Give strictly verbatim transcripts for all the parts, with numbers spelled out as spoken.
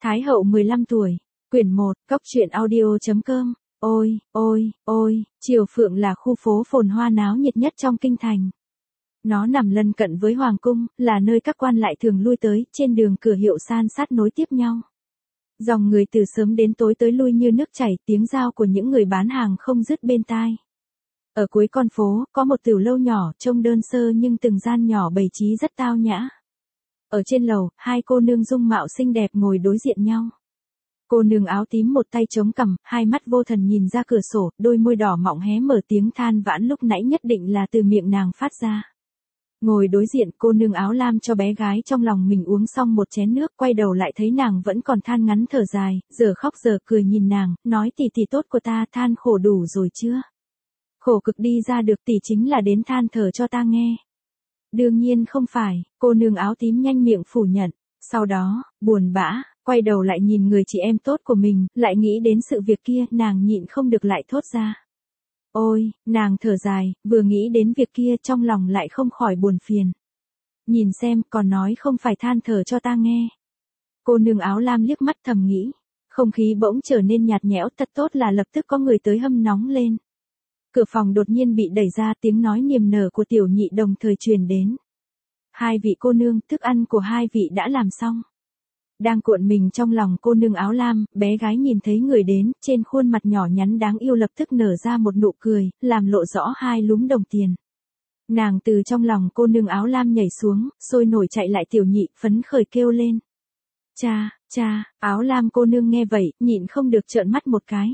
Thái hậu mười lăm tuổi, quyển một, cốc truyện audio.com. Ôi, ôi, ôi, Triều Phượng là khu phố phồn hoa náo nhiệt nhất trong kinh thành. Nó nằm lân cận với Hoàng cung, là nơi các quan lại thường lui tới, trên đường cửa hiệu san sát nối tiếp nhau. Dòng người từ sớm đến tối tới lui như nước chảy, tiếng giao của những người bán hàng không dứt bên tai. Ở cuối con phố, có một tiểu lâu nhỏ, trông đơn sơ nhưng từng gian nhỏ bày trí rất tao nhã. Ở trên lầu, hai cô nương dung mạo xinh đẹp ngồi đối diện nhau. Cô nương áo tím một tay chống cằm, hai mắt vô thần nhìn ra cửa sổ, đôi môi đỏ mọng hé mở, tiếng than vãn lúc nãy nhất định là từ miệng nàng phát ra. Ngồi đối diện, cô nương áo lam cho bé gái trong lòng mình uống xong một chén nước, quay đầu lại thấy nàng vẫn còn than ngắn thở dài, giờ khóc giờ cười nhìn nàng, nói tỷ tỷ tốt của ta, than khổ đủ rồi chưa? Khổ cực đi ra được tỷ chính là đến than thở cho ta nghe. Đương nhiên không phải, cô nương áo tím nhanh miệng phủ nhận. Sau đó, buồn bã, quay đầu lại nhìn người chị em tốt của mình, lại nghĩ đến sự việc kia, nàng nhịn không được lại thốt ra. Ôi, nàng thở dài, vừa nghĩ đến việc kia trong lòng lại không khỏi buồn phiền. Nhìn xem, còn nói không phải than thở cho ta nghe. Cô nương áo lam liếc mắt thầm nghĩ. Không khí bỗng trở nên nhạt nhẽo, thật tốt là lập tức có người tới hâm nóng lên. Cửa phòng đột nhiên bị đẩy ra, tiếng nói niềm nở của tiểu nhị đồng thời truyền đến. Hai vị cô nương, thức ăn của hai vị đã làm xong. Đang cuộn mình trong lòng cô nương áo lam, bé gái nhìn thấy người đến, trên khuôn mặt nhỏ nhắn đáng yêu lập tức nở ra một nụ cười, làm lộ rõ hai lúm đồng tiền. Nàng từ trong lòng cô nương áo lam nhảy xuống, sôi nổi chạy lại tiểu nhị, phấn khởi kêu lên. Cha, cha, áo lam cô nương nghe vậy, nhịn không được trợn mắt một cái.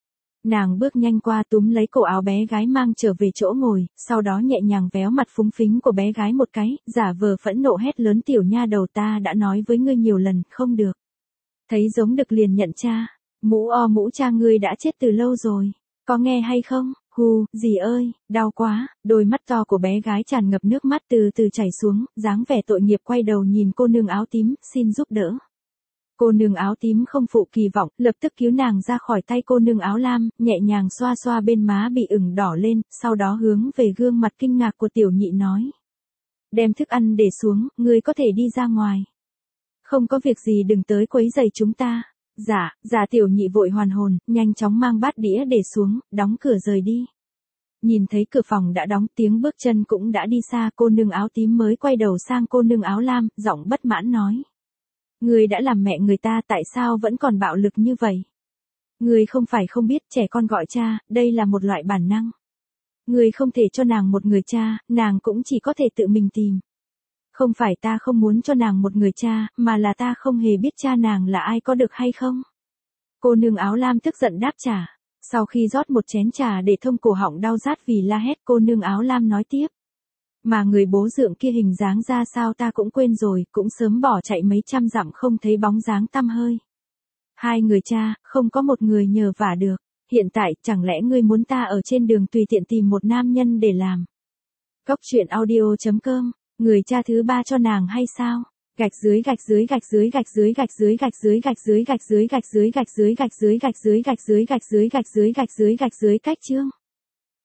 Nàng bước nhanh qua túm lấy cổ áo bé gái mang trở về chỗ ngồi, sau đó nhẹ nhàng véo mặt phúng phính của bé gái một cái, giả vờ phẫn nộ hét lớn tiểu nha đầu ta đã nói với ngươi nhiều lần, không được. Thấy giống được liền nhận cha, mũ o mũ cha ngươi đã chết từ lâu rồi, có nghe hay không, hù, dì ơi, đau quá, đôi mắt to của bé gái tràn ngập nước mắt từ từ chảy xuống, dáng vẻ tội nghiệp quay đầu nhìn cô nương áo tím, xin giúp đỡ. Cô nương áo tím không phụ kỳ vọng, lập tức cứu nàng ra khỏi tay cô nương áo lam, nhẹ nhàng xoa xoa bên má bị ửng đỏ lên, sau đó hướng về gương mặt kinh ngạc của tiểu nhị nói. Đem thức ăn để xuống, ngươi có thể đi ra ngoài. Không có việc gì đừng tới quấy rầy chúng ta. Dạ, dạ tiểu nhị vội hoàn hồn, nhanh chóng mang bát đĩa để xuống, đóng cửa rời đi. Nhìn thấy cửa phòng đã đóng, tiếng bước chân cũng đã đi xa, cô nương áo tím mới quay đầu sang cô nương áo lam, giọng bất mãn nói. Ngươi đã làm mẹ người ta tại sao vẫn còn bạo lực như vậy? Ngươi không phải không biết trẻ con gọi cha, đây là một loại bản năng. Ngươi không thể cho nàng một người cha, nàng cũng chỉ có thể tự mình tìm. Không phải ta không muốn cho nàng một người cha, mà là ta không hề biết cha nàng là ai có được hay không? Cô nương áo lam tức giận đáp trả. Sau khi rót một chén trà để thông cổ họng đau rát vì la hét, cô nương áo lam nói tiếp. Mà người bố dượng kia hình dáng ra sao ta cũng quên rồi, cũng sớm bỏ chạy mấy trăm dặm không thấy bóng dáng tăm hơi. Hai người cha, không có một người nhờ vả được. Hiện tại, chẳng lẽ ngươi muốn ta ở trên đường tùy tiện tìm một nam nhân để làm? Cốc truyện audio.com, người cha thứ ba cho nàng hay sao? Gạch dưới gạch dưới gạch dưới gạch dưới gạch dưới gạch dưới gạch dưới gạch dưới gạch dưới gạch dưới gạch dưới gạch dưới gạch dưới gạch dưới gạch dưới gạch dưới gạch dưới cách chương.